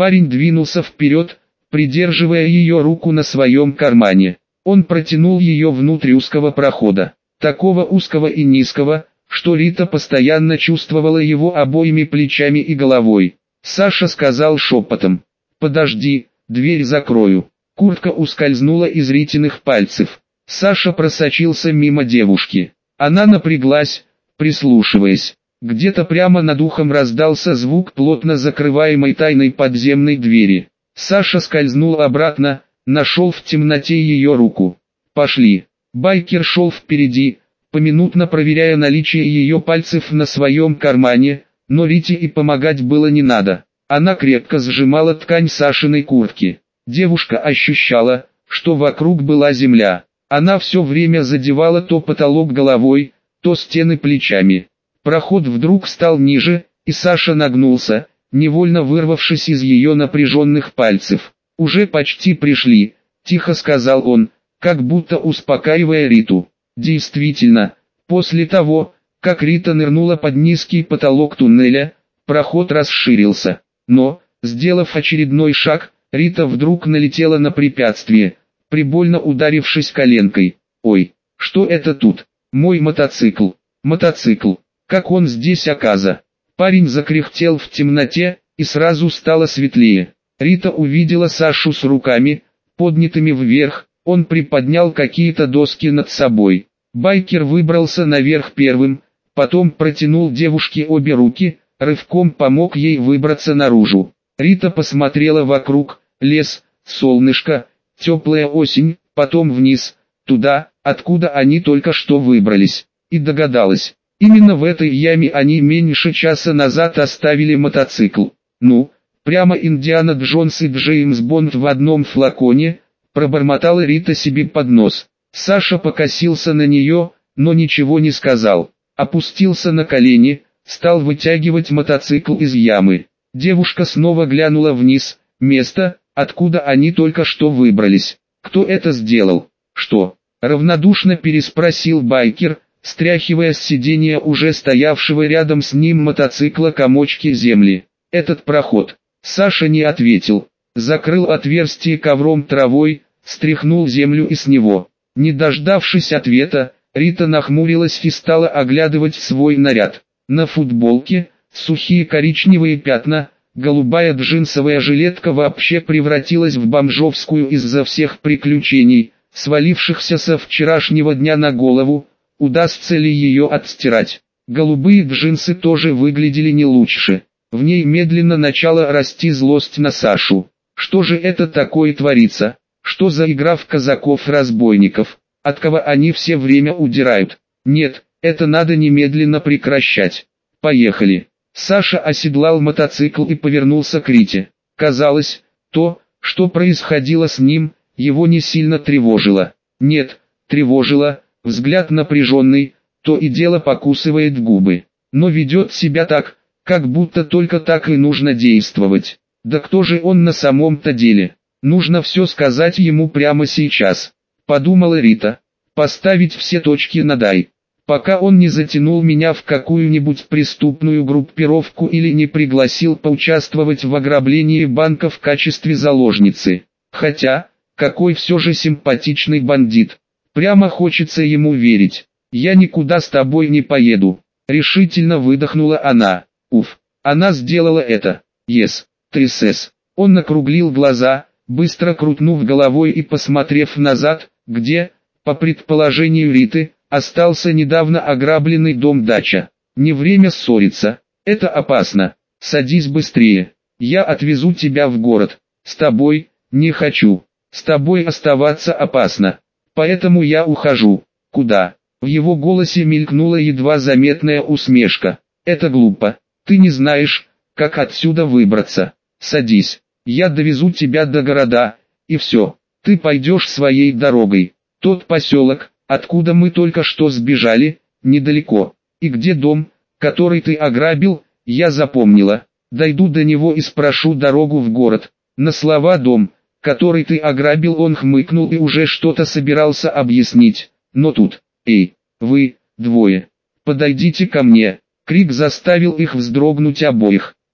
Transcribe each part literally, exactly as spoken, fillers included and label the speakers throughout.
Speaker 1: Парень двинулся вперед, придерживая ее руку на своем кармане. Он протянул ее внутрь узкого прохода, такого узкого и низкого, что Рита постоянно чувствовала его обоими плечами и головой. Саша сказал шепотом: «Подожди, дверь закрою». Куртка ускользнула из Ритиных пальцев. Саша просочился мимо девушки. Она напряглась, прислушиваясь. Где-то прямо над ухом раздался звук плотно закрываемой тайной подземной двери. Саша скользнул обратно, нашел в темноте ее руку. «Пошли». Байкер шел впереди, поминутно проверяя наличие ее пальцев на своем кармане, но Рите и помогать было не надо. Она крепко сжимала ткань Сашиной куртки. Девушка ощущала, что вокруг была земля. Она все время задевала то потолок головой, то стены плечами. Проход вдруг стал ниже, и Саша нагнулся, невольно вырвавшись из ее напряженных пальцев. «Уже почти пришли», — тихо сказал он, как будто успокаивая Риту. Действительно, после того, как Рита нырнула под низкий потолок туннеля, проход расширился. Но, сделав очередной шаг, Рита вдруг налетела на препятствие, прибольно ударившись коленкой. «Ой, что это тут? Мой мотоцикл! Мотоцикл! Как он здесь оказа?» Парень закряхтел в темноте, и сразу стало светлее. Рита увидела Сашу с руками, поднятыми вверх, он приподнял какие-то доски над собой. Байкер выбрался наверх первым, потом протянул девушке обе руки, рывком помог ей выбраться наружу. Рита посмотрела вокруг: лес, солнышко, теплая осень, потом вниз, туда, откуда они только что выбрались, и догадалась. Именно в этой яме они меньше часа назад оставили мотоцикл. «Ну, прямо Индиана Джонс и Джеймс Бонд в одном флаконе», пробормотала Рита себе под нос. Саша покосился на нее, но ничего не сказал. Опустился на колени, стал вытягивать мотоцикл из ямы. Девушка снова глянула вниз, место, откуда они только что выбрались. «Кто это сделал?» «Что?» — равнодушно переспросил байкер, стряхивая с сиденья уже стоявшего рядом с ним мотоцикла комочки земли. «Этот проход». Саша не ответил. Закрыл отверстие ковром травой, стряхнул землю и с него. Не дождавшись ответа, Рита нахмурилась и стала оглядывать свой наряд. На футболке сухие коричневые пятна, голубая джинсовая жилетка вообще превратилась в бомжовскую из-за всех приключений, свалившихся со вчерашнего дня на голову. Удастся ли ее отстирать? Голубые джинсы тоже выглядели не лучше. В ней медленно начала расти злость на Сашу. Что же это такое творится? Что за игра в казаков-разбойников? От кого они все время удирают? Нет, это надо немедленно прекращать. Поехали. Саша оседлал мотоцикл и повернулся к Рите. Казалось, то, что происходило с ним, его не сильно тревожило. Нет, тревожило. Взгляд напряженный, то и дело покусывает губы. Но ведет себя так, как будто только так и нужно действовать. Да кто же он на самом-то деле? Нужно все сказать ему прямо сейчас, подумала Рита. Поставить все точки над «и», пока он не затянул меня в какую-нибудь преступную группировку или не пригласил поучаствовать в ограблении банка в качестве заложницы. Хотя, какой все же симпатичный бандит. Прямо хочется ему верить. «Я никуда с тобой не поеду», — решительно выдохнула она. Уф, она сделала это. Yes, трясэс. Он округлил глаза, быстро крутнув головой и посмотрев назад, где, по предположению Риты, остался недавно ограбленный дом-дача. Не время ссориться, это опасно. Садись быстрее, я отвезу тебя в город. С тобой, не хочу. С тобой оставаться опасно. Поэтому я ухожу. Куда? В его голосе мелькнула едва заметная усмешка. Это глупо. Ты не знаешь, как отсюда выбраться. Садись. Я довезу тебя до города, и все. Ты пойдешь своей дорогой. Тот поселок, откуда мы только что сбежали, недалеко. И где дом, который ты ограбил, я запомнила. Дойду до него и спрошу дорогу в город. На слова «дом», который ты ограбил, он хмыкнул и уже что-то собирался объяснить. Но тут: «Эй, вы, двое, подойдите ко мне!» Крик заставил их вздрогнуть обоих.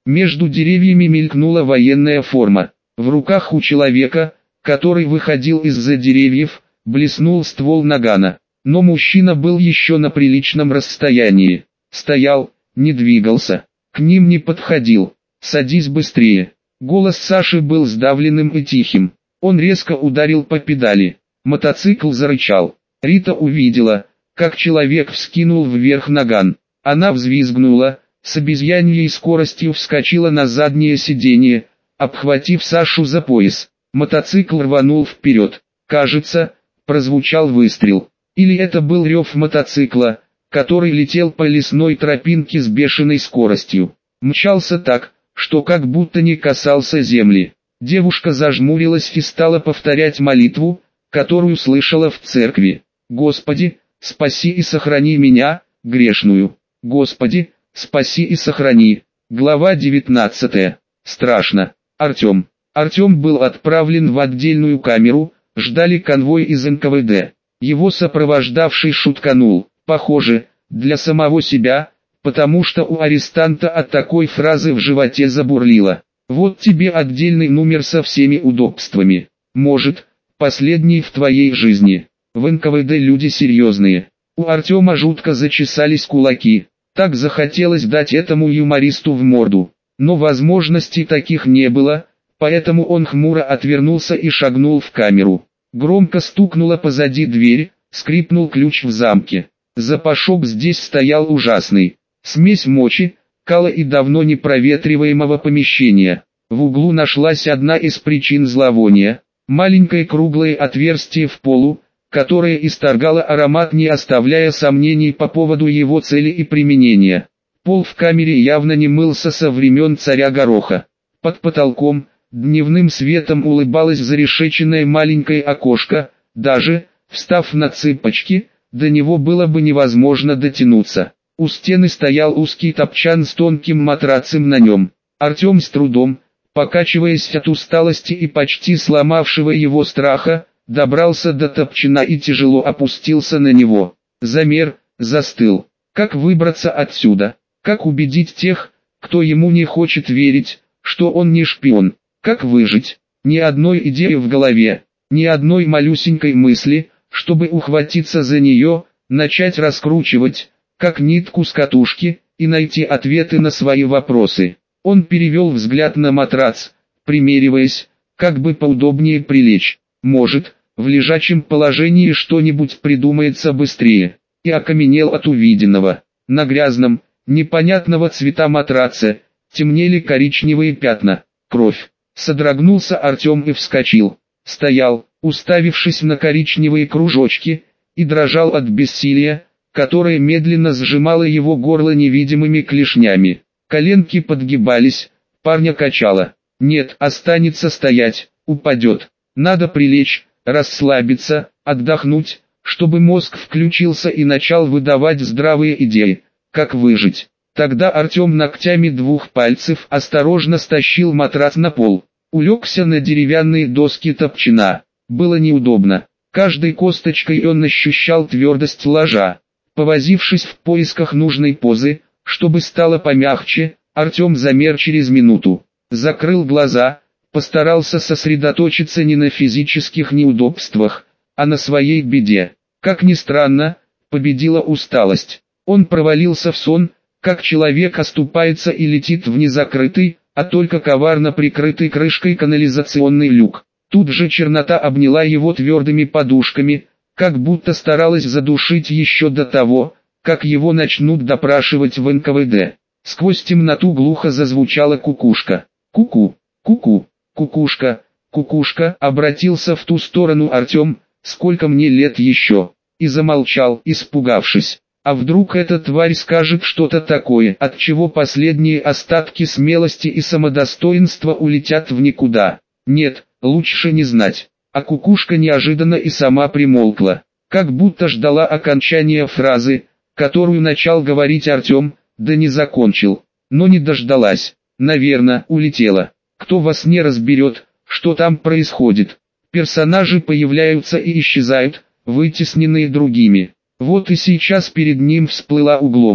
Speaker 1: Между деревьями мелькнула военная форма. В руках у человека, который выходил из-за деревьев, блеснул ствол нагана. Но мужчина был еще на приличном расстоянии. Стоял, не двигался. К ним не подходил. «Садись быстрее». Голос Саши был сдавленным и тихим. Он резко ударил по педали. Мотоцикл зарычал. Рита увидела, как человек вскинул вверх наган. Она взвизгнула, с обезьяньей скоростью вскочила на заднее сиденье, обхватив Сашу за пояс. Мотоцикл рванул вперед. Кажется, прозвучал выстрел. Или это был рев мотоцикла, который летел по лесной тропинке с бешеной скоростью. Мчался так, что как будто не касался земли. Девушка зажмурилась и стала повторять молитву, которую слышала в церкви. «Господи, спаси и сохрани меня, грешную. Господи, спаси и сохрани». Глава девятнадцатая. Страшно. Артем. Артем был отправлен в отдельную камеру, ждали конвой из эн ка вэ дэ. Его сопровождавший шутканул, похоже, для самого себя, потому что у арестанта от такой фразы в животе забурлило. «Вот тебе отдельный номер со всеми удобствами. Может, последний в твоей жизни». В эн ка вэ дэ люди серьезные. У Артема жутко зачесались кулаки. Так захотелось дать этому юмористу в морду. Но возможностей таких не было, поэтому он хмуро отвернулся и шагнул в камеру. Громко стукнула позади дверь, скрипнул ключ в замке. Запашок здесь стоял ужасный. Смесь мочи, кала и давно непроветриваемого помещения. В углу нашлась одна из причин зловония. Маленькое круглое отверстие в полу, которое исторгало аромат, не оставляя сомнений по поводу его цели и применения. Пол в камере явно не мылся со времен царя Гороха. Под потолком, дневным светом улыбалось зарешеченное маленькое окошко, даже, встав на цыпочки, до него было бы невозможно дотянуться. У стены стоял узкий топчан с тонким матрацем на нем. Артем с трудом, покачиваясь от усталости и почти сломавшего его страха, добрался до топчана и тяжело опустился на него. Замер, застыл. Как выбраться отсюда? Как убедить тех, кто ему не хочет верить, что он не шпион? Как выжить? Ни одной идеи в голове, ни одной малюсенькой мысли, чтобы ухватиться за нее, начать раскручивать, как нитку с катушки, и найти ответы на свои вопросы. Он перевел взгляд на матрац, примериваясь, как бы поудобнее прилечь. Может, в лежачем положении что-нибудь придумается быстрее. И окаменел от увиденного. На грязном, непонятного цвета матраце, темнели коричневые пятна. Кровь. Содрогнулся Артем и вскочил. Стоял, уставившись на коричневые кружочки, и дрожал от бессилия, которое медленно сжимало его горло невидимыми клешнями. Коленки подгибались, парня качало. Нет, останется стоять, упадет. Надо прилечь, расслабиться, отдохнуть, чтобы мозг включился и начал выдавать здравые идеи, как выжить. Тогда Артем ногтями двух пальцев осторожно стащил матрац на пол. Улегся на деревянные доски топчана. Было неудобно. Каждой косточкой он ощущал твердость ложа. Повозившись в поисках нужной позы, чтобы стало помягче, Артем замер через минуту. Закрыл глаза, постарался сосредоточиться не на физических неудобствах, а на своей беде. Как ни странно, победила усталость. Он провалился в сон, как человек оступается и летит в незакрытый, а только коварно прикрытый крышкой канализационный люк. Тут же чернота обняла его твердыми подушками, как будто старалась задушить еще до того, как его начнут допрашивать в эн ка вэ дэ. Сквозь темноту глухо зазвучала кукушка. Ку-ку, ку-ку, кукушка, кукушка, обратился в ту сторону Артем, сколько мне лет еще, и замолчал, испугавшись. А вдруг эта тварь скажет что-то такое, от чего последние остатки смелости и самодостоинства улетят в никуда? Нет, лучше не знать. А кукушка неожиданно и сама примолкла, как будто ждала окончания фразы, которую начал говорить Артем, да не закончил, но не дождалась. Наверное, улетела. Кто во сне разберет, что там происходит? Персонажи появляются и исчезают, вытесненные другими. Вот и сейчас перед ним всплыла Углова.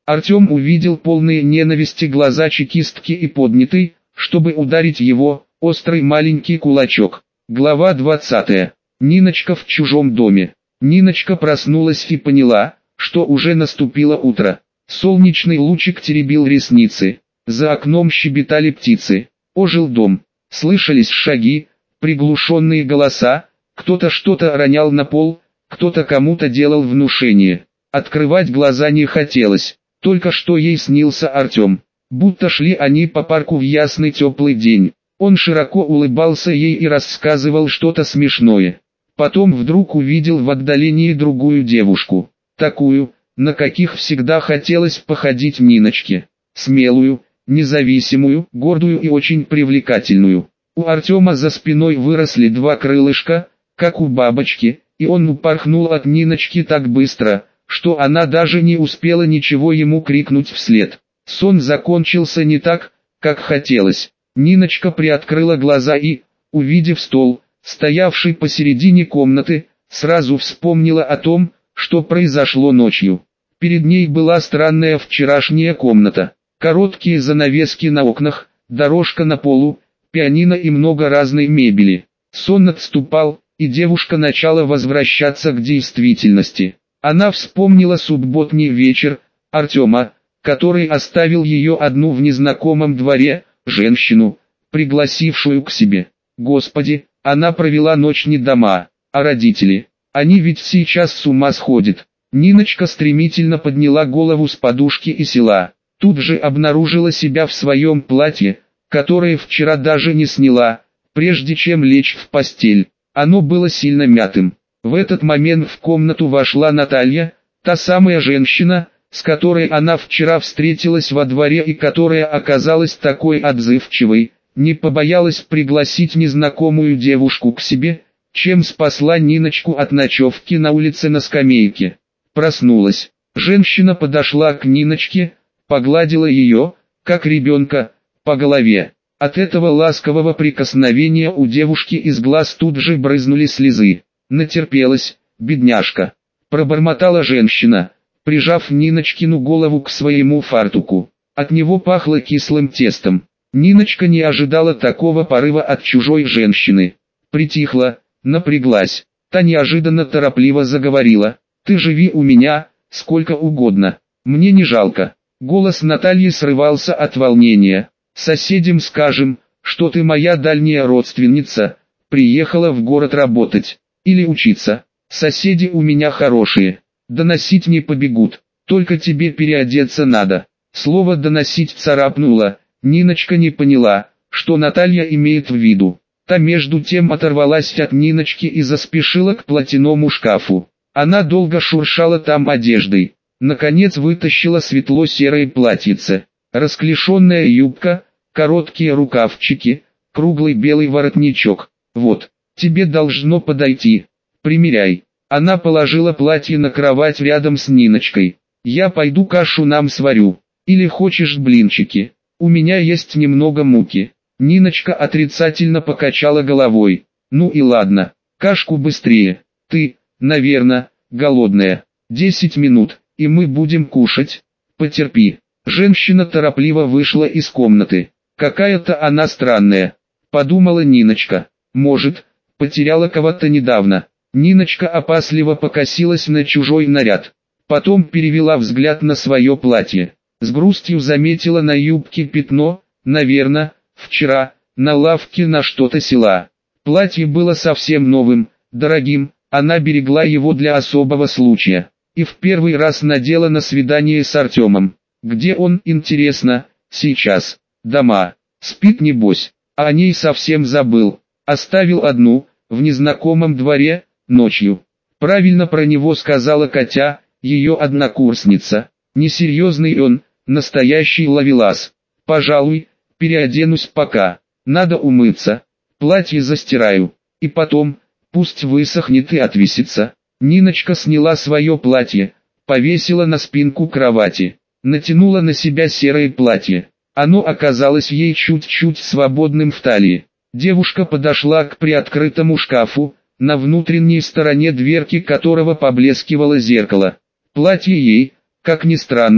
Speaker 1: Артем увидел полные ненависти глаза чекистки и поднятый, чтобы ударить его, острый маленький кулачок. Глава двадцатая. Ниночка в чужом доме. Ниночка проснулась и поняла, что уже наступило утро. Солнечный лучик теребил ресницы. За окном щебетали птицы. Ожил дом. Слышались шаги, приглушенные голоса. Кто-то что-то ронял на пол, кто-то кому-то делал внушение. Открывать глаза не хотелось. Только что ей снился Артем. Будто шли они по парку в ясный теплый день. Он широко улыбался ей и рассказывал что-то смешное. Потом вдруг увидел в отдалении другую девушку. Такую, на каких всегда хотелось походить Ниночке. Смелую, независимую, гордую и очень привлекательную. У Артема за спиной выросли два крылышка, как у бабочки, и он упорхнул от Ниночки так быстро, что она даже не успела ничего ему крикнуть вслед. Сон закончился не так, как хотелось. Ниночка приоткрыла глаза и, увидев стол, стоявший посередине комнаты, сразу вспомнила о том, что произошло ночью. Перед ней была странная вчерашняя комната. Короткие занавески на окнах, дорожка на полу, пианино и много разной мебели. Сон отступал, и девушка начала возвращаться к действительности. Она вспомнила субботний вечер Артема, который оставил ее одну в незнакомом дворе, женщину, пригласившую к себе. Господи, она провела ночь не дома, а родители. Они ведь сейчас с ума сходят. Ниночка стремительно подняла голову с подушки и села. Тут же обнаружила себя в своем платье, которое вчера даже не сняла, прежде чем лечь в постель. Оно было сильно мятым. В этот момент в комнату вошла Наталья, та самая женщина, с которой она вчера встретилась во дворе и которая оказалась такой отзывчивой, не побоялась пригласить незнакомую девушку к себе, чем спасла Ниночку от ночевки на улице на скамейке. Проснулась. Женщина подошла к Ниночке, погладила ее, как ребенка, по голове. От этого ласкового прикосновения у девушки из глаз тут же брызнули слезы. Натерпелась, бедняжка. Пробормотала женщина, прижав Ниночкину голову к своему фартуку. От него пахло кислым тестом. Ниночка не ожидала такого порыва от чужой женщины. Притихла, напряглась. Та неожиданно торопливо заговорила. «Ты живи у меня, сколько угодно. Мне не жалко». Голос Натальи срывался от волнения. «Соседям скажем, что ты моя дальняя родственница, приехала в город работать. Или учиться. Соседи у меня хорошие. Доносить не побегут. Только тебе переодеться надо». Слово «доносить» царапнуло. Ниночка не поняла, что Наталья имеет в виду. Та между тем оторвалась от Ниночки и заспешила к платяному шкафу. Она долго шуршала там одеждой. Наконец вытащила светло-серое платьице. Расклешенная юбка, короткие рукавчики, круглый белый воротничок. «Вот, тебе должно подойти. Примеряй». Она положила платье на кровать рядом с Ниночкой. «Я пойду кашу нам сварю. Или хочешь блинчики? У меня есть немного муки». Ниночка отрицательно покачала головой. «Ну и ладно, кашку быстрее. Ты, наверное, голодная. Десять минут, и мы будем кушать. Потерпи». Женщина торопливо вышла из комнаты. «Какая-то она странная», — подумала Ниночка. «Может, потеряла кого-то недавно». Ниночка опасливо покосилась на чужой наряд. Потом перевела взгляд на свое платье. С грустью заметила на юбке пятно, наверное, вчера, на лавке на что-то села. Платье было совсем новым, дорогим, она берегла его для особого случая. И в первый раз надела на свидание с Артемом. Где он, интересно, сейчас? Дома. Спит небось. А о ней совсем забыл. Оставил одну, в незнакомом дворе, ночью. Правильно про него сказала Катя, ее однокурсница. Несерьезный он, настоящий ловелас. Пожалуй, переоденусь пока. Надо умыться. Платье застираю. И потом, пусть высохнет и отвесится. Ниночка сняла свое платье, повесила на спинку кровати. Натянула на себя серое платье. Оно оказалось ей чуть-чуть свободным в талии. Девушка подошла к приоткрытому шкафу, на внутренней стороне дверки которого поблескивало зеркало. Платье ей, как ни странно,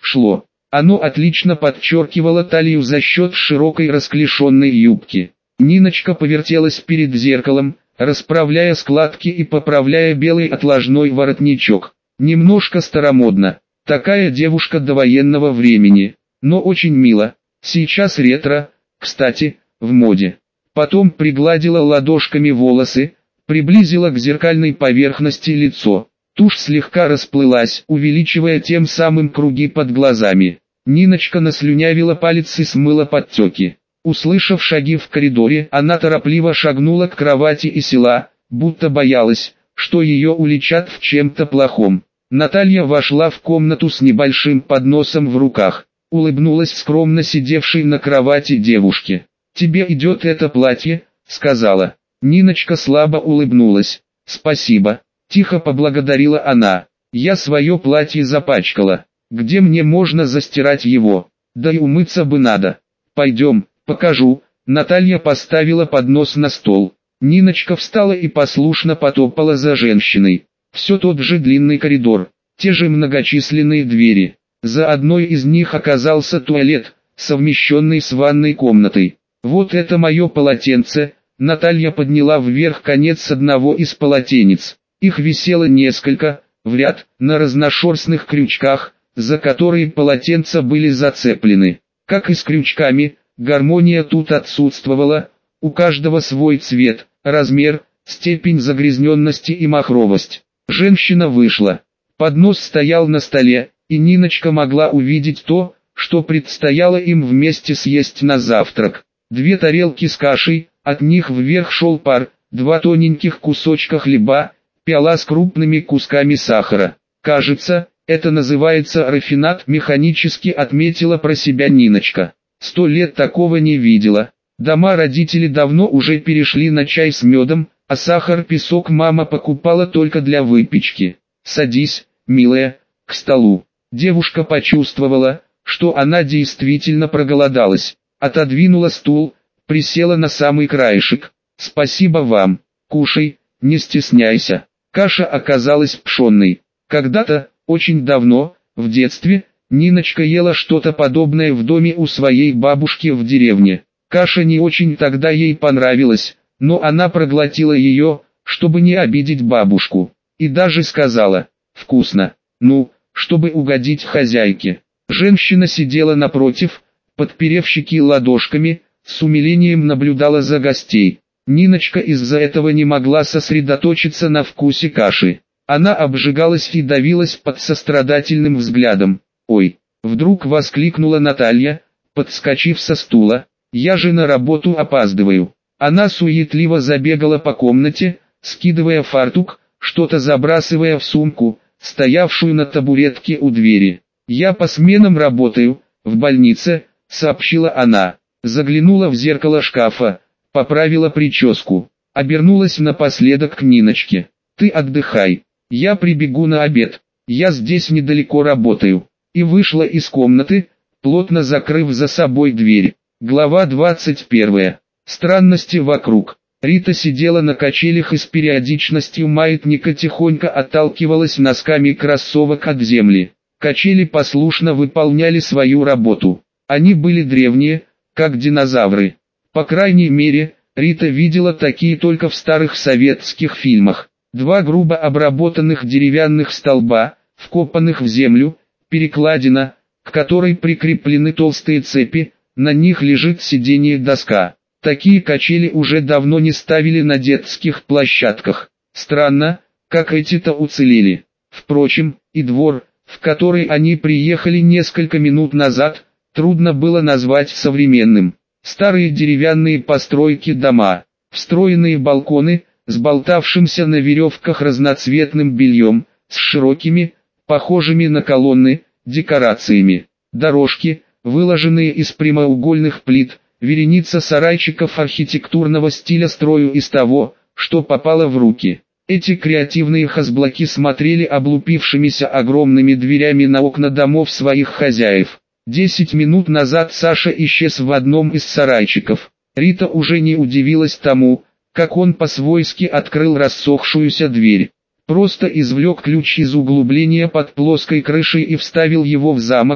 Speaker 1: шло. Оно отлично подчеркивало талию за счет широкой расклешенной юбки. Ниночка повертелась перед зеркалом, расправляя складки и поправляя белый отложной воротничок. Немножко старомодно. Такая девушка довоенного времени, но очень мило. Сейчас ретро, кстати, в моде. Потом пригладила ладошками волосы, приблизила к зеркальной поверхности лицо. Тушь слегка расплылась, увеличивая тем самым круги под глазами. Ниночка наслюнявила палец и смыла подтеки. Услышав шаги в коридоре, она торопливо шагнула к кровати и села, будто боялась, что ее уличат в чем-то плохом. Наталья вошла в комнату с небольшим подносом в руках, улыбнулась скромно сидевшей на кровати девушке. «Тебе идет это платье», — сказала. Ниночка слабо улыбнулась. «Спасибо», — тихо поблагодарила она. «Я свое платье запачкала. Где мне можно застирать его? Да и умыться бы надо. Пойдем, покажу». Наталья поставила поднос на стол. Ниночка встала и послушно потопала за женщиной. Все тот же длинный коридор, те же многочисленные двери. За одной из них оказался туалет, совмещенный с ванной комнатой. «Вот это мое полотенце», — Наталья подняла вверх конец одного из полотенец. Их висело несколько, в ряд, на разношерстных крючках, за которые полотенца были зацеплены. Как и с крючками, гармония тут отсутствовала, у каждого свой цвет, размер, степень загрязненности и махровость. Женщина вышла. Поднос стоял на столе, и Ниночка могла увидеть то, что предстояло им вместе съесть на завтрак. Две тарелки с кашей, от них вверх шел пар, два тоненьких кусочка хлеба, пиала с крупными кусками сахара. «Кажется, это называется рафинад», — механически отметила про себя Ниночка. Сто лет такого не видела. Дома родители давно уже перешли на чай с медом, а сахар-песок мама покупала только для выпечки. «Садись, милая, к столу». Девушка почувствовала, что она действительно проголодалась. Отодвинула стул, присела на самый краешек. «Спасибо вам, кушай, не стесняйся». Каша оказалась пшенной. Когда-то, очень давно, в детстве, Ниночка ела что-то подобное в доме у своей бабушки в деревне. Каша не очень тогда ей понравилась, но она проглотила ее, чтобы не обидеть бабушку. И даже сказала: «Вкусно». Ну, чтобы угодить хозяйке. Женщина сидела напротив, подперев щеки ладошками, с умилением наблюдала за гостей. Ниночка из-за этого не могла сосредоточиться на вкусе каши. Она обжигалась и давилась под сострадательным взглядом. «Ой!» — вдруг воскликнула Наталья, подскочив со стула. «Я же на работу опаздываю». Она суетливо забегала по комнате, скидывая фартук, что-то забрасывая в сумку, стоявшую на табуретке у двери. «Я по сменам работаю, в больнице», — сообщила она. Заглянула в зеркало шкафа, поправила прическу, обернулась напоследок к Ниночке. «Ты отдыхай, я прибегу на обед, я здесь недалеко работаю». И вышла из комнаты, плотно закрыв за собой дверь. Глава двадцать первая. Странности вокруг. Рита сидела на качелях и с периодичностью маятника тихонько отталкивалась носками кроссовок от земли. Качели послушно выполняли свою работу. Они были древние, как динозавры. По крайней мере, Рита видела такие только в старых советских фильмах. Два грубо обработанных деревянных столба, вкопанных в землю, перекладина, к которой прикреплены толстые цепи, на них лежит сиденье-доска. Такие качели уже давно не ставили на детских площадках. Странно, как эти-то уцелели. Впрочем, и двор, в который они приехали несколько минут назад, трудно было назвать современным. Старые деревянные постройки, дома, встроенные балконы, с болтавшимся на веревках разноцветным бельем, с широкими, похожими на колонны, декорациями. Дорожки, выложенные из прямоугольных плит, вереница сарайчиков архитектурного стиля строю из того, что попало в руки. Эти креативные хозблоки смотрели облупившимися огромными дверями на окна домов своих хозяев. Десять минут назад Саша исчез в одном из сарайчиков. Рита уже не удивилась тому, как он по-свойски открыл рассохшуюся дверь. Просто извлек ключ из углубления под плоской крышей и вставил его в замок,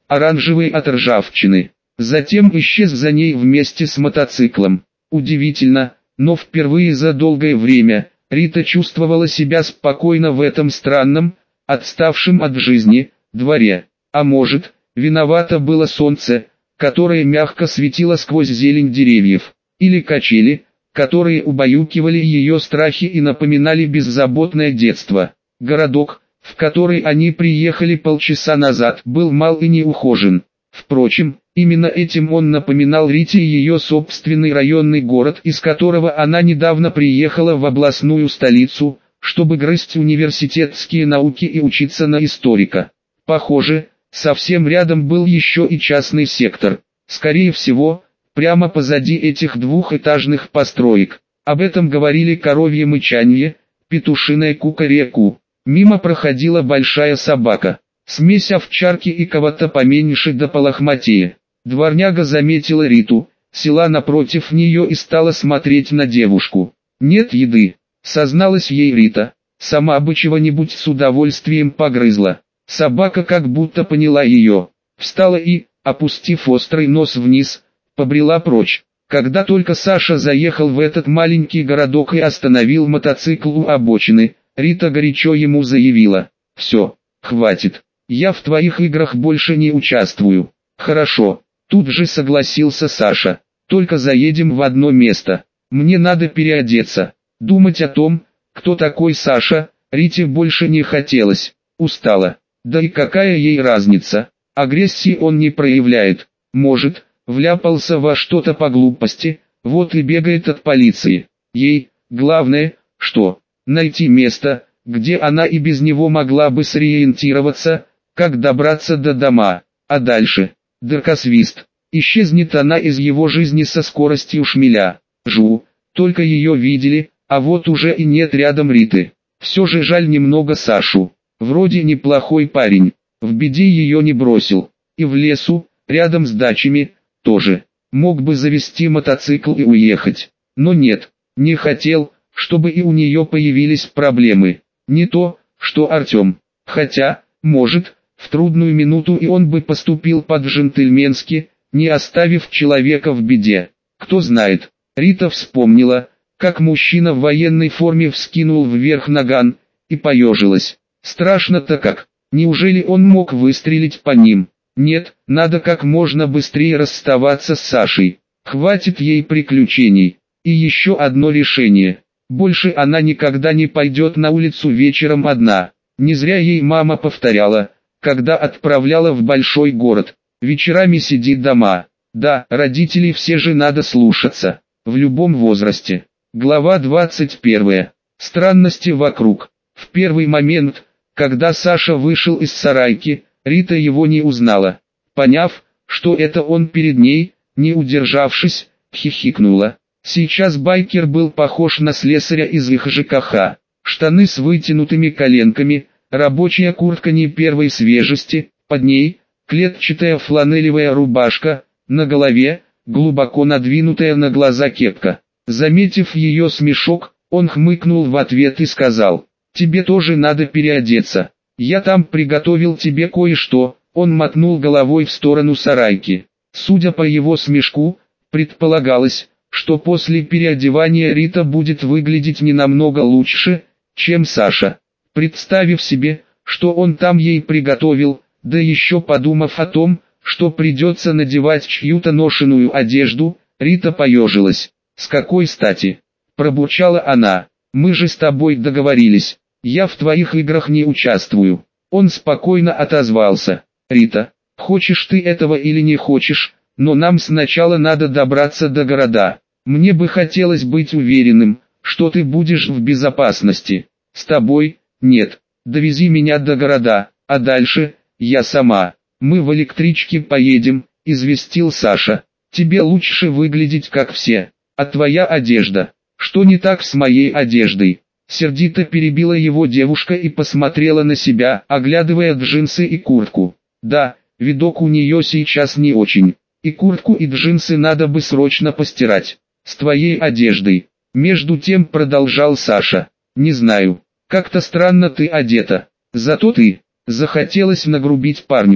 Speaker 1: оранжевый от ржавчины. Затем исчез за ней вместе с мотоциклом. Удивительно, но впервые за долгое время Рита чувствовала себя спокойно в этом странном, отставшем от жизни, дворе. А может, виновато было солнце, которое мягко светило сквозь зелень деревьев, или качели, которые убаюкивали ее страхи и напоминали беззаботное детство. Городок, в который они приехали полчаса назад, был мал и неухожен. Впрочем, именно этим он напоминал Рите ее собственный районный город, из которого она недавно приехала в областную столицу, чтобы грызть университетские науки и учиться на историка. Похоже, совсем рядом был еще и частный сектор. Скорее всего, прямо позади этих двухэтажных построек. Об этом говорили коровье мычанье, петушиное кукареку. Мимо проходила большая собака. Смесь овчарки и кого-то поменьше да полохматее. Дворняга заметила Риту, села напротив нее и стала смотреть на девушку. «Нет еды», — созналась ей Рита. «Сама бы чего-нибудь с удовольствием погрызла». Собака как будто поняла ее. Встала и, опустив острый нос вниз, побрела прочь. Когда только Саша заехал в этот маленький городок и остановил мотоцикл у обочины, Рита горячо ему заявила: «Все, хватит. Я в твоих играх больше не участвую». «Хорошо», тут же согласился Саша. «Только заедем в одно место. Мне надо переодеться». Думать о том, кто такой Саша, Рите больше не хотелось. Устала. Да и какая ей разница? Агрессии он не проявляет. Может, вляпался во что-то по глупости, вот и бегает от полиции. Ей, главное, что? Найти место, где она и без него могла бы сориентироваться, как добраться до дома, а дальше, дыркосвист, исчезнет она из его жизни со скоростью шмеля. Жу, только ее видели, а вот уже и нет рядом Риты. Все же жаль немного Сашу, вроде неплохой парень, в беде ее не бросил, и в лесу, рядом с дачами, тоже, мог бы завести мотоцикл и уехать, но нет, не хотел, чтобы и у нее появились проблемы. Не то, что Артем. Хотя, может, в трудную минуту и он бы поступил по-джентльменски, не оставив человека в беде. Кто знает. Рита вспомнила, как мужчина в военной форме вскинул вверх наган, и поежилась. Страшно-то как. Неужели он мог выстрелить по ним? Нет, надо как можно быстрее расставаться с Сашей. Хватит ей приключений. И еще одно решение. Больше она никогда не пойдет на улицу вечером одна. Не зря ей мама повторяла, когда отправляла в большой город. Вечерами сиди дома. Да, родителей все же надо слушаться. В любом возрасте. Глава двадцать первая. Странности вокруг. В первый момент, когда Саша вышел из сарайки, Рита его не узнала. Поняв, что это он перед ней, не удержавшись, хихикнула. Сейчас байкер был похож на слесаря из их ЖКХ. Штаны с вытянутыми коленками, рабочая куртка не первой свежести, под ней клетчатая фланелевая рубашка, на голове глубоко надвинутая на глаза кепка. Заметив ее смешок, он хмыкнул в ответ и сказал: «Тебе тоже надо переодеться. Я там приготовил тебе кое-что». Он мотнул головой в сторону сарайки. Судя по его смешку, предполагалось, что после переодевания Рита будет выглядеть не намного лучше, чем Саша. Представив себе, что он там ей приготовил, да еще подумав о том, что придется надевать чью-то ношеную одежду, Рита поежилась. «С какой стати?» – пробурчала она. «Мы же с тобой договорились. Я в твоих играх не участвую». Он спокойно отозвался. «Рита, хочешь ты этого или не хочешь, но нам сначала надо добраться до города. Мне бы хотелось быть уверенным, что ты будешь в безопасности. С тобой, нет, довези меня до города, а дальше, я сама. Мы в электричке поедем», — известил Саша. «Тебе лучше выглядеть как все. А твоя одежда? Что не так с моей одеждой?» Сердито перебила его девушка и посмотрела на себя, оглядывая джинсы и куртку. «Да, видок у нее сейчас не очень. И куртку и джинсы надо бы срочно постирать. С твоей одеждой». Между тем продолжал Саша. «Не знаю, как-то странно ты одета. Зато ты...» Захотелось нагрубить парню.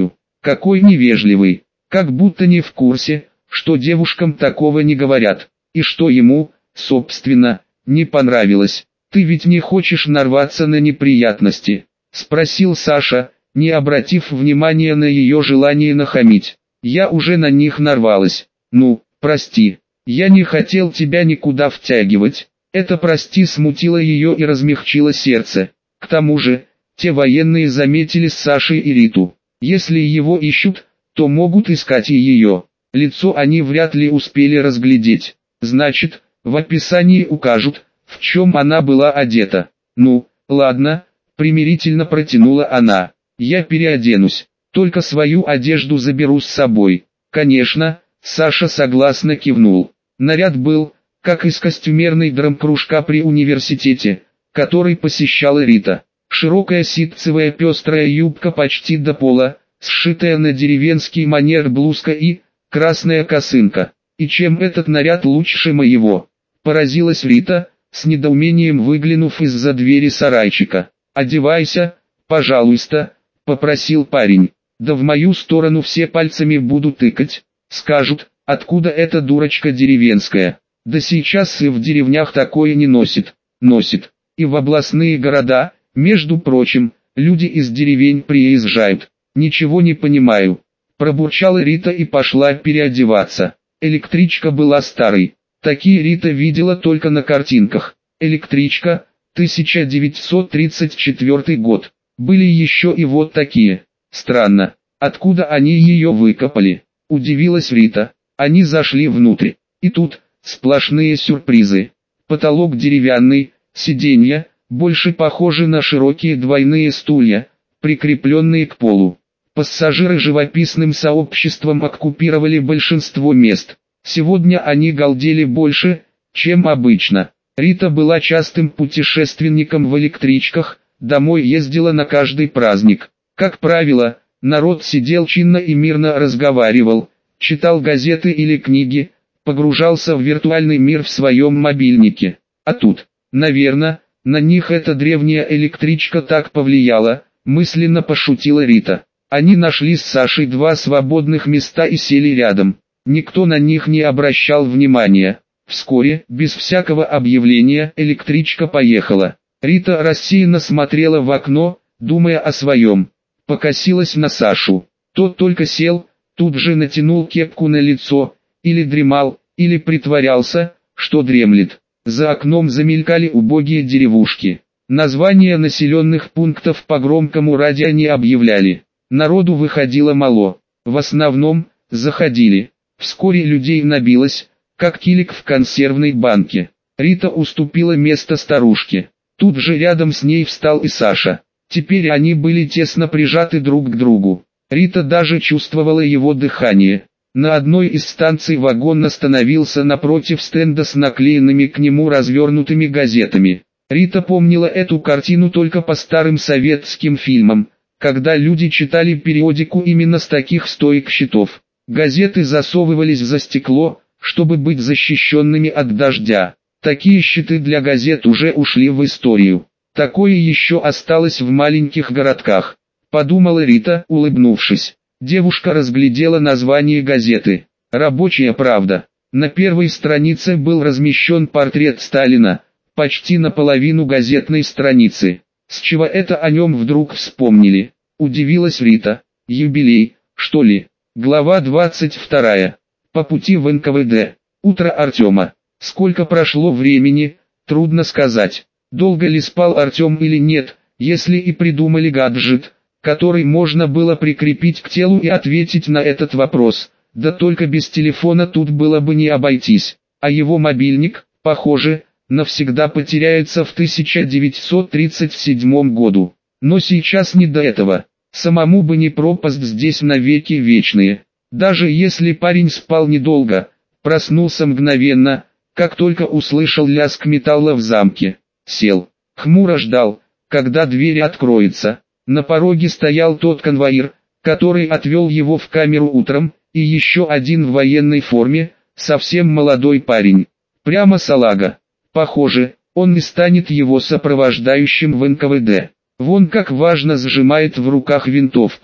Speaker 1: Какой невежливый, как будто не в курсе, что девушкам такого не говорят, и что ему, собственно, не понравилось. «Ты ведь не хочешь нарваться на неприятности?» – спросил Саша, не обратив внимания на ее желание нахамить. «Я уже на них нарвалась. Ну, прости, я не хотел тебя никуда втягивать». Это «прости» смутило ее и размягчило сердце. К тому же, те военные заметили Саши и Риту. Если его ищут, то могут искать и ее. Лицо они вряд ли успели разглядеть. Значит, в описании укажут, в чем она была одета. «Ну, ладно», — примирительно протянула она. «Я переоденусь, только свою одежду заберу с собой». «Конечно», — Саша согласно кивнул. Наряд был, как из костюмерной драм-кружка при университете, который посещала Рита. Широкая ситцевая пестрая юбка почти до пола, сшитая на деревенский манер блузка и красная косынка. «И чем этот наряд лучше моего?» – поразилась Рита, с недоумением выглянув из-за двери сарайчика. «Одевайся, пожалуйста», – попросил парень. «Да в мою сторону все пальцами будут тыкать, скажут, откуда эта дурочка деревенская. Да сейчас и в деревнях такое не носит, носит. И в областные города, между прочим, люди из деревень приезжают. Ничего не понимаю». Пробурчала Рита и пошла переодеваться. Электричка была старой. Такие Рита видела только на картинках. Электричка, тысяча девятьсот тридцать четвёртый год. Были еще и вот такие. Странно, откуда они ее выкопали? Удивилась Рита. Они зашли внутрь. И тут сплошные сюрпризы. Потолок деревянный, сиденья, больше похожи на широкие двойные стулья, прикрепленные к полу. Пассажиры живописным сообществом оккупировали большинство мест. Сегодня они галдели больше, чем обычно. Рита была частым путешественником в электричках, домой ездила на каждый праздник. Как правило, народ сидел чинно и мирно разговаривал, читал газеты или книги, погружался в виртуальный мир в своем мобильнике. А тут, наверное, на них эта древняя электричка так повлияла, мысленно пошутила Рита. Они нашли с Сашей два свободных места и сели рядом. Никто на них не обращал внимания. Вскоре, без всякого объявления, электричка поехала. Рита рассеянно смотрела в окно, думая о своем. Покосилась на Сашу. Тот только сел, тут же натянул кепку на лицо, или дремал, или притворялся, что дремлет. За окном замелькали убогие деревушки. Названия населенных пунктов по громкому радио не объявляли. Народу выходило мало. В основном, заходили. Вскоре людей набилось, как килик в консервной банке. Рита уступила место старушке. Тут же рядом с ней встал и Саша. Теперь они были тесно прижаты друг к другу. Рита даже чувствовала его дыхание. На одной из станций вагон остановился напротив стенда с наклеенными к нему развернутыми газетами. Рита помнила эту картину только по старым советским фильмам, когда люди читали периодику именно с таких стоек щитов. Газеты засовывались за стекло, чтобы быть защищенными от дождя. Такие щиты для газет уже ушли в историю. Такое еще осталось в маленьких городках, подумала Рита, улыбнувшись. Девушка разглядела название газеты «Рабочая правда». На первой странице был размещен портрет Сталина, почти наполовину газетной страницы. С чего это о нем вдруг вспомнили? Удивилась Рита. Юбилей, что ли? Глава двадцать вторая. По пути в эн ка вэ дэ. Утро Артема. Сколько прошло времени, трудно сказать. Долго ли спал Артем или нет, если и придумали гаджет, который можно было прикрепить к телу и ответить на этот вопрос. Да только без телефона тут было бы не обойтись. А его мобильник, похоже, навсегда потеряется в тысяча девятьсот тридцать седьмом году. Но сейчас не до этого. Самому бы не пропасть здесь навеки вечные. Даже если парень спал недолго, проснулся мгновенно, как только услышал лязг металла в замке. Сел, хмуро ждал, когда дверь откроется. На пороге стоял тот конвоир, который отвел его в камеру утром, и еще один в военной форме, совсем молодой парень. Прямо салага. Похоже, он не станет его сопровождающим в эн ка вэ дэ. Вон как важно сжимает в руках винтовку.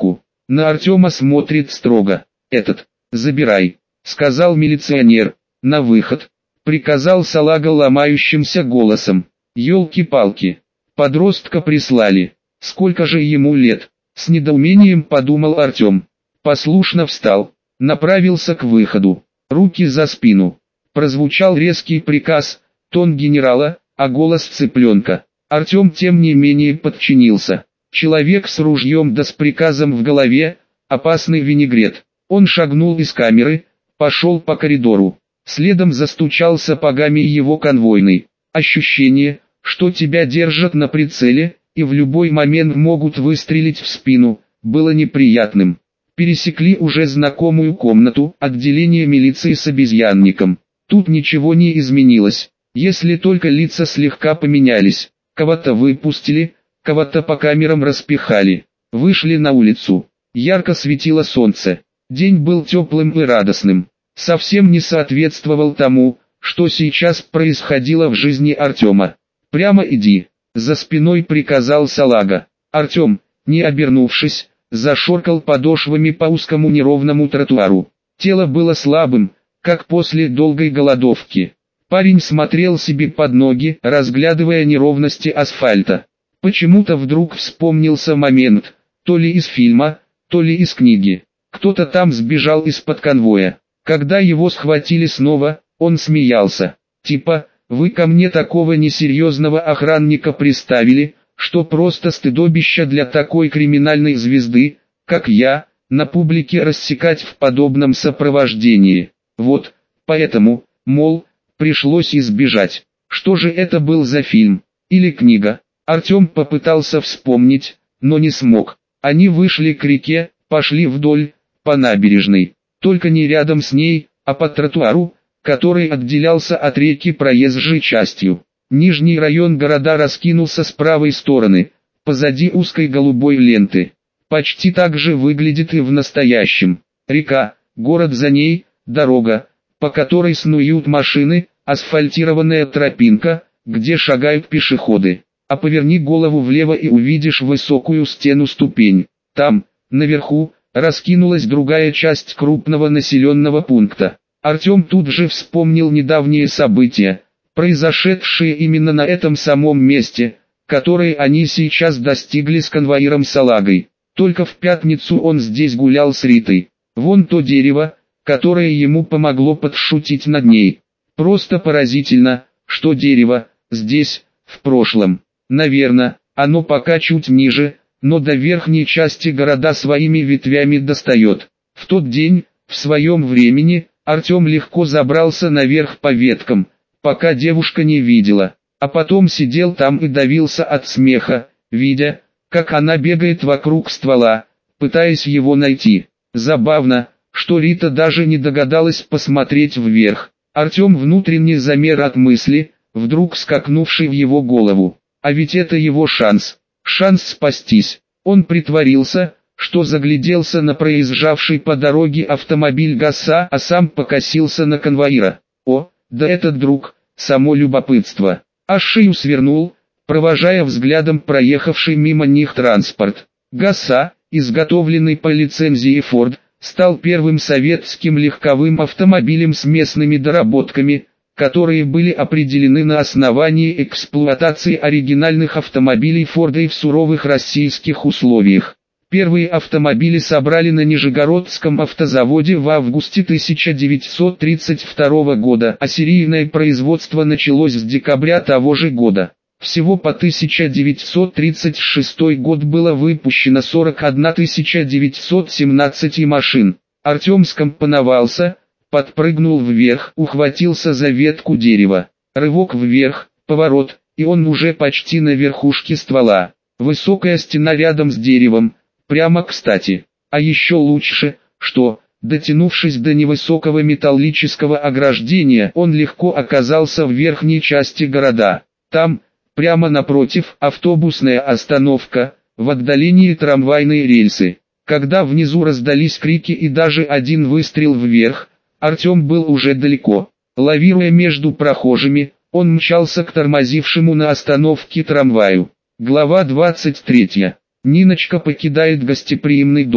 Speaker 1: На Артема смотрит строго. «Этот, забирай», — сказал милиционер. «На выход», — приказал салага ломающимся голосом. «Елки-палки, подростка прислали. Сколько же ему лет?» — с недоумением подумал Артем. Послушно встал, направился к выходу. Руки за спину. Прозвучал резкий приказ, тон генерала, а голос цыпленка. Артем тем не менее подчинился. Человек с ружьем да с приказом в голове, опасный винегрет. Он шагнул из камеры, пошел по коридору. Следом застучал сапогами его конвойный. Ощущение, что тебя держат на прицеле, и в любой момент могут выстрелить в спину, было неприятным. Пересекли уже знакомую комнату, отделение милиции с обезьянником. Тут ничего не изменилось, если только лица слегка поменялись. Кого-то выпустили, кого-то по камерам распихали. Вышли на улицу. Ярко светило солнце. День был теплым и радостным. Совсем не соответствовал тому, что сейчас происходило в жизни Артема. «Прямо иди», — за спиной приказал салага. Артем, не обернувшись, зашоркал подошвами по узкому неровному тротуару. Тело было слабым, как после долгой голодовки. Парень смотрел себе под ноги, разглядывая неровности асфальта. Почему-то вдруг вспомнился момент, то ли из фильма, то ли из книги. Кто-то там сбежал из-под конвоя. Когда его схватили снова, он смеялся. Типа, вы ко мне такого несерьезного охранника приставили, что просто стыдобище для такой криминальной звезды, как я, на публике рассекать в подобном сопровождении. Вот, поэтому, мол, пришлось избежать. Что же это был за фильм? Или книга? Артем попытался вспомнить, но не смог. Они вышли к реке, пошли вдоль, по набережной. Только не рядом с ней, а по тротуару, который отделялся от реки проезжей частью. Нижний район города раскинулся с правой стороны, позади узкой голубой ленты. Почти так же выглядит и в настоящем. Река, город за ней, дорога, по которой снуют машины, асфальтированная тропинка, где шагают пешеходы. А поверни голову влево и увидишь высокую стену-ступень. Там, наверху, раскинулась другая часть крупного населенного пункта. Артем тут же вспомнил недавние события, произошедшие именно на этом самом месте, которые они сейчас достигли с конвоиром Салагой. Только в пятницу он здесь гулял с Ритой. Вон то дерево, которое ему помогло подшутить над ней. Просто поразительно, что дерево, здесь, в прошлом. Наверное, оно пока чуть ниже, но до верхней части города своими ветвями достает. В тот день, в своем времени, Артем легко забрался наверх по веткам, пока девушка не видела, а потом сидел там и давился от смеха, видя, как она бегает вокруг ствола, пытаясь его найти. Забавно, что Рита даже не догадалась посмотреть вверх. Артем внутренне замер от мысли, вдруг скакнувшей в его голову. А ведь это его шанс, шанс спастись. Он притворился, что загляделся на проезжавший по дороге автомобиль ГАЗа, а сам покосился на конвоира. О, да этот друг, само любопытство. А шею свернул, провожая взглядом проехавший мимо них транспорт. ГАЗа, изготовленный по лицензии Ford, стал первым советским легковым автомобилем с местными доработками, которые были определены на основании эксплуатации оригинальных автомобилей Форда и в суровых российских условиях. Первые автомобили собрали на Нижегородском автозаводе в августе тысяча девятьсот тридцать второго года, а серийное производство началось с декабря того же года. Всего по тысяча девятьсот тридцать шестой год было выпущено сорок одна тысяча девятьсот семнадцать машин. Артем скомпоновался, подпрыгнул вверх, ухватился за ветку дерева. Рывок вверх, поворот, и он уже почти на верхушке ствола. Высокая стена рядом с деревом, прямо кстати. А еще лучше, что, дотянувшись до невысокого металлического ограждения, он легко оказался в верхней части города. Там, прямо напротив, автобусная остановка, в отдалении трамвайные рельсы. Когда внизу раздались крики и даже один выстрел вверх, Артем был уже далеко. Лавируя между прохожими, он мчался к тормозившему на остановке трамваю. Глава двадцать третья. Ниночка покидает гостеприимный дом.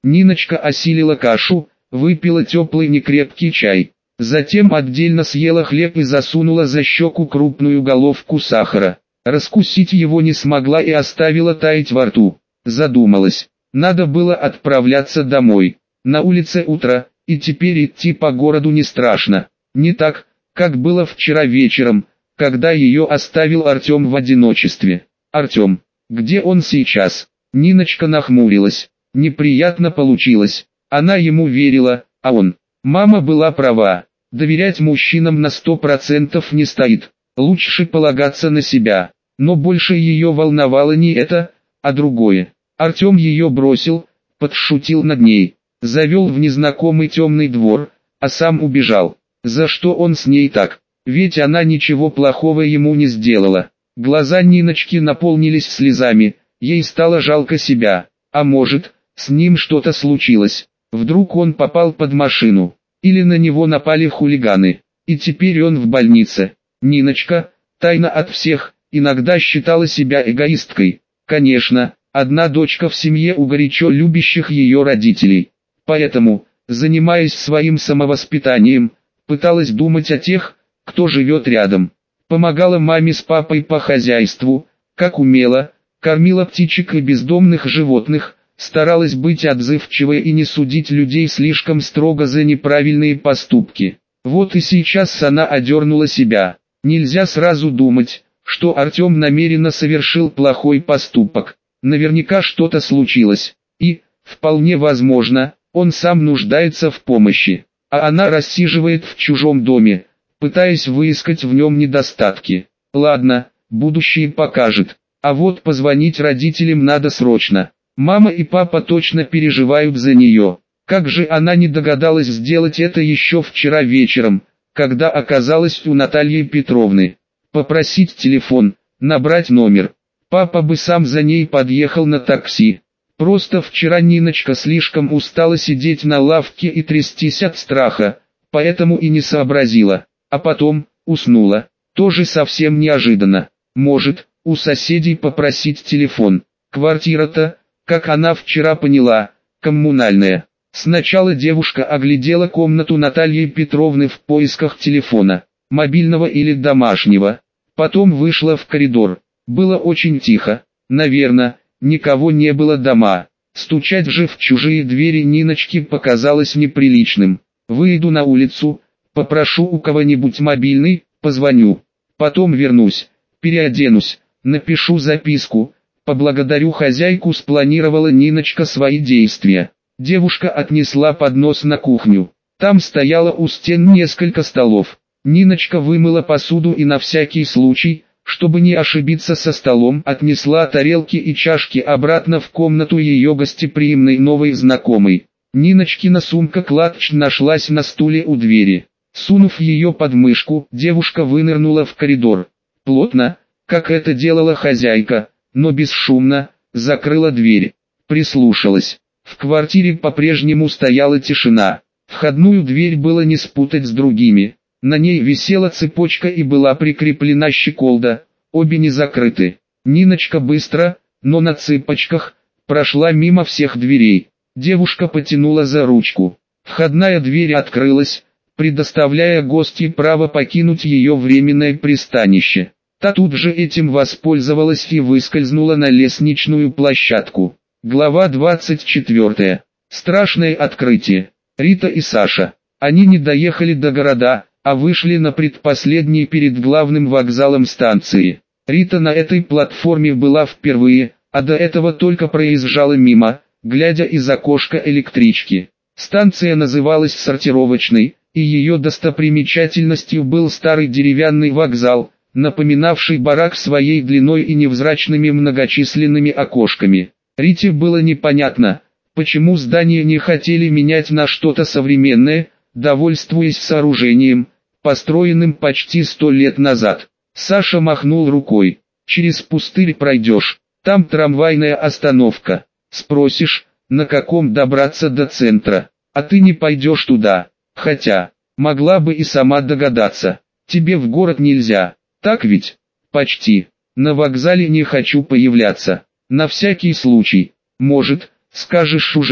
Speaker 1: Ниночка осилила кашу, выпила теплый некрепкий чай. Затем отдельно съела хлеб и засунула за щеку крупную головку сахара. Раскусить его не смогла и оставила таять во рту. Задумалась. Надо было отправляться домой. На улице утро, и теперь идти по городу не страшно. Не так, как было вчера вечером, когда ее оставил Артем в одиночестве. Артем, где он сейчас? Ниночка нахмурилась. Неприятно получилось. Она ему верила, а он... Мама была права. Доверять мужчинам на сто процентов не стоит. Лучше полагаться на себя. Но больше ее волновало не это, а другое. Артем ее бросил, подшутил над ней, завел в незнакомый темный двор, а сам убежал. За что он с ней так? Ведь она ничего плохого ему не сделала. Глаза Ниночки наполнились слезами, ей стало жалко себя. А может, с ним что-то случилось. Вдруг он попал под машину, или на него напали хулиганы, и теперь он в больнице. Ниночка, тайно от всех, иногда считала себя эгоисткой. Конечно, одна дочка в семье у горячо любящих ее родителей. Поэтому, занимаясь своим самовоспитанием, пыталась думать о тех, кто живет рядом. Помогала маме с папой по хозяйству, как умела, кормила птичек и бездомных животных, старалась быть отзывчивой и не судить людей слишком строго за неправильные поступки. Вот и сейчас она одернула себя. Нельзя сразу думать, что Артем намеренно совершил плохой поступок. Наверняка что-то случилось. И, вполне возможно, он сам нуждается в помощи. А она рассиживает в чужом доме, пытаясь выискать в нем недостатки. Ладно, будущее покажет. А вот позвонить родителям надо срочно. Мама и папа точно переживают за нее. Как же она не догадалась сделать это еще вчера вечером, когда оказалась у Натальи Петровны. Попросить телефон, набрать номер. Папа бы сам за ней подъехал на такси. Просто вчера Ниночка слишком устала сидеть на лавке и трястись от страха, поэтому и не сообразила. А потом, уснула. Тоже совсем неожиданно. Может, у соседей попросить телефон. Квартира-то, как она вчера поняла, коммунальная. Сначала девушка оглядела комнату Натальи Петровны в поисках телефона, мобильного или домашнего. Потом вышла в коридор. Было очень тихо. Наверное, никого не было дома. Стучать же в чужие двери Ниночке показалось неприличным. Выйду на улицу, попрошу у кого-нибудь мобильный, позвоню. Потом вернусь, переоденусь, напишу записку. Поблагодарю хозяйку, спланировала Ниночка свои действия. Девушка отнесла поднос на кухню. Там стояло у стен несколько столов. Ниночка вымыла посуду и на всякий случай, чтобы не ошибиться со столом, отнесла тарелки и чашки обратно в комнату ее гостеприимной новой знакомой. Ниночкина сумка-клатч нашлась на стуле у двери. Сунув ее под мышку, девушка вынырнула в коридор. Плотно, как это делала хозяйка, но бесшумно, закрыла дверь. Прислушалась. В квартире по-прежнему стояла тишина. Входную дверь было не спутать с другими. На ней висела цепочка и была прикреплена щеколда, обе не закрыты. Ниночка быстро, но на цепочках, прошла мимо всех дверей. Девушка потянула за ручку. Входная дверь открылась, предоставляя гостье право покинуть ее временное пристанище. Та тут же этим воспользовалась и выскользнула на лестничную площадку. Глава двадцать четвёртая. Страшное открытие. Рита и Саша. Они не доехали до города, а вышли на предпоследний перед главным вокзалом станции. Рита на этой платформе была впервые, а до этого только проезжала мимо, глядя из окошка электрички. Станция называлась Сортировочной, и ее достопримечательностью был старый деревянный вокзал, напоминавший барак своей длиной и невзрачными многочисленными окошками. Рите было непонятно, почему здание не хотели менять на что-то современное, довольствуясь сооружением, построенным почти сто лет назад. Саша махнул рукой. «Через пустырь пройдешь, там трамвайная остановка. Спросишь, на каком добраться до центра, а ты не пойдешь туда. Хотя, могла бы и сама догадаться. Тебе в город нельзя, так ведь?» «Почти. На вокзале не хочу появляться. На всякий случай. Может, скажешь уже,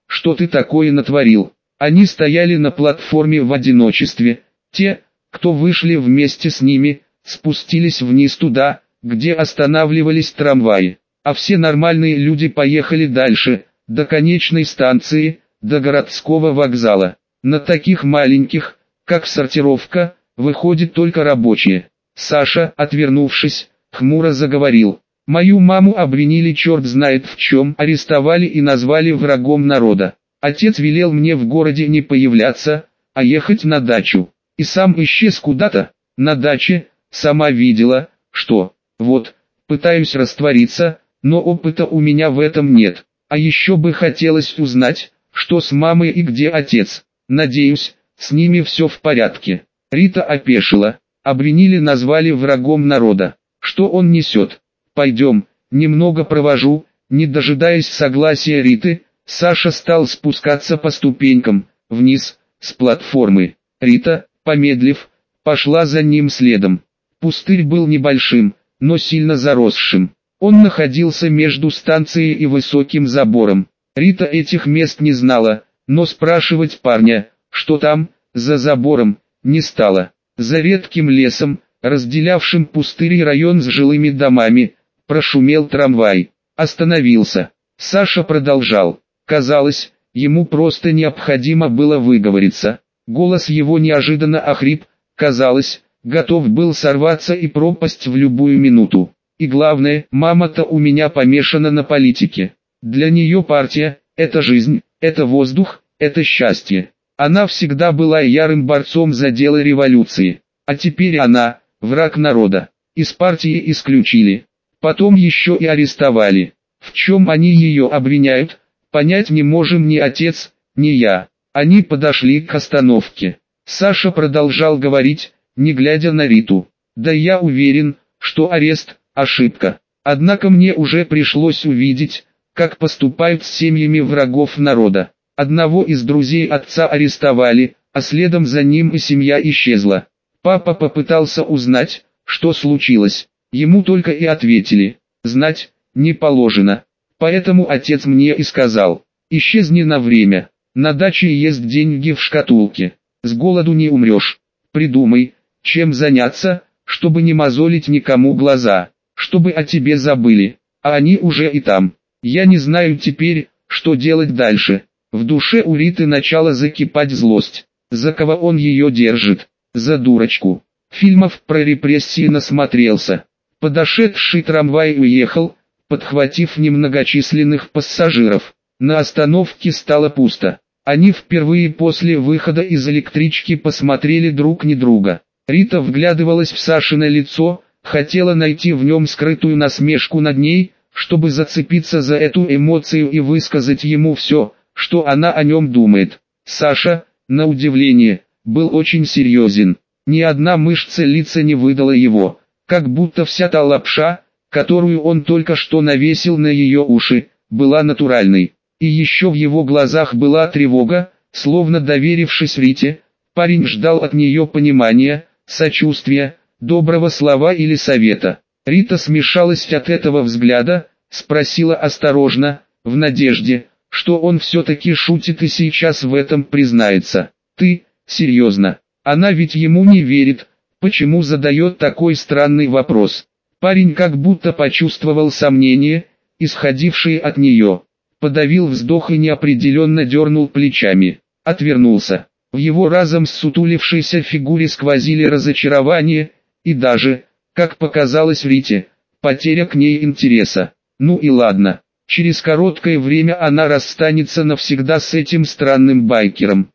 Speaker 1: что ты такое натворил?» Они стояли на платформе в одиночестве. Те, кто вышли вместе с ними, спустились вниз туда, где останавливались трамваи. А все нормальные люди поехали дальше, до конечной станции, до городского вокзала. На таких маленьких, как сортировка, выходят только рабочие. Саша, отвернувшись, хмуро заговорил. «Мою маму обвинили черт знает в чем, арестовали и назвали врагом народа. Отец велел мне в городе не появляться, а ехать на дачу. И сам исчез куда-то. На даче, сама видела, что, вот, пытаюсь раствориться, но опыта у меня в этом нет. А еще бы хотелось узнать, что с мамой и где отец. Надеюсь, с ними все в порядке». Рита опешила. Обвинили, назвали врагом народа. Что он несет? «Пойдем, немного провожу». Не дожидаясь согласия Риты, Саша стал спускаться по ступенькам, вниз, с платформы. Рита, помедлив, пошла за ним следом. Пустырь был небольшим, но сильно заросшим. Он находился между станцией и высоким забором. Рита этих мест не знала, но спрашивать парня, что там, за забором, не стала. За редким лесом, разделявшим пустырь и район с жилыми домами, прошумел трамвай. Остановился. Саша продолжал. Казалось, ему просто необходимо было выговориться. Голос его неожиданно охрип, казалось, готов был сорваться и пропасть в любую минуту. И главное, мама-то у меня помешана на политике. Для нее партия – это жизнь, это воздух, это счастье. Она всегда была ярым борцом за дело революции. А теперь она – враг народа. Из партии исключили. Потом еще и арестовали. В чем они ее обвиняют, понять не можем ни отец, ни я. Они подошли к остановке. Саша продолжал говорить, не глядя на Риту. «Да я уверен, что арест – ошибка. Однако мне уже пришлось увидеть, как поступают с семьями врагов народа. Одного из друзей отца арестовали, а следом за ним и семья исчезла. Папа попытался узнать, что случилось. Ему только и ответили: знать не положено. Поэтому отец мне и сказал: исчезни на время. На даче есть деньги в шкатулке. С голоду не умрешь. Придумай, чем заняться, чтобы не мозолить никому глаза, чтобы о тебе забыли, а они уже и там. Я не знаю теперь, что делать дальше». В душе у Риты начала закипать злость. За кого он ее держит? За дурочку. Фильмов про репрессии насмотрелся. Подошедший трамвай уехал, подхватив немногочисленных пассажиров. На остановке стало пусто. Они впервые после выхода из электрички посмотрели друг на друга. Рита вглядывалась в Сашино лицо, хотела найти в нем скрытую насмешку над ней, чтобы зацепиться за эту эмоцию и высказать ему все, что она о нем думает. Саша, на удивление, был очень серьезен. Ни одна мышца лица не выдала его, как будто вся та лапша, которую он только что навесил на ее уши, была натуральной. И еще в его глазах была тревога, словно доверившись Рите, парень ждал от нее понимания, сочувствия, доброго слова или совета. Рита смешалась от этого взгляда, спросила осторожно, в надежде, что он все-таки шутит и сейчас в этом признается. «Ты, серьезно? Она ведь ему не верит, почему задает такой странный вопрос?» Парень как будто почувствовал сомнение, исходившие от нее. Подавил вздох и неопределенно дернул плечами. Отвернулся. В его разом ссутулившейся фигуре сквозили разочарование, и даже, как показалось Рите, потеря к ней интереса. Ну и ладно. Через короткое время она расстанется навсегда с этим странным байкером.